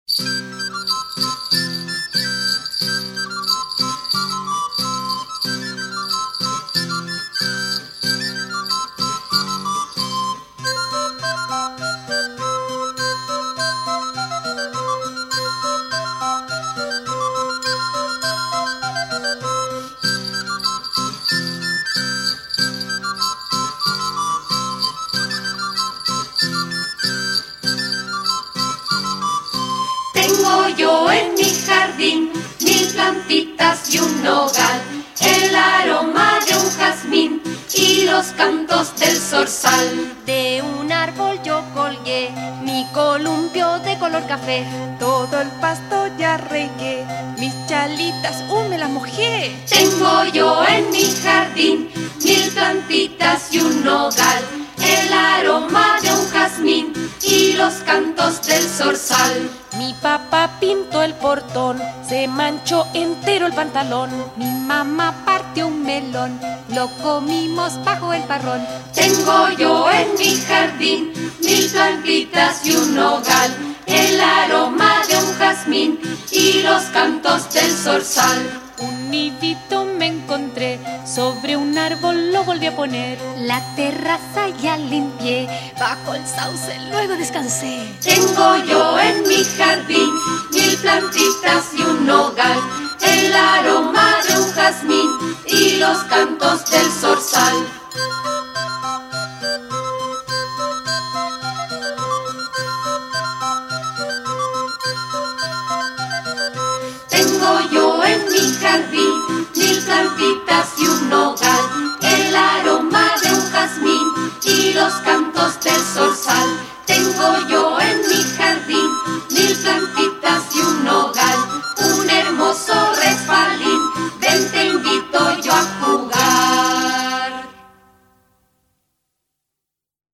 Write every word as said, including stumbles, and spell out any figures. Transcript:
Tengo yo en mi jardín mil plantitas y un nogal, el aroma de un jazmín y los cantos del zorzal. De un árbol yo colgué mi columpio de color café. Todo el pasto ya regué, mis chalitas, ¡uh, me las mojé! Tengo yo en mi jardín mil plantitas y un nogal, el aroma de un jazmín y los cantos del zorzal. Mi papá pintó el portón, se manchó entero el pantalón. Mi mamá partió un melón, lo comimos bajo el parrón. Tengo yo en mi jardín mil plantitas y un nogal, el aroma de un jazmín y los cantos del zorzal. Un nidito me encontré, sobre un árbol lo volví a poner. La terraza ya limpié, bajo el sauce luego descansé. Tengo yo en mi jardín mil plantitas y un nogal, el aroma de un jazmín y los cantos del zorzal.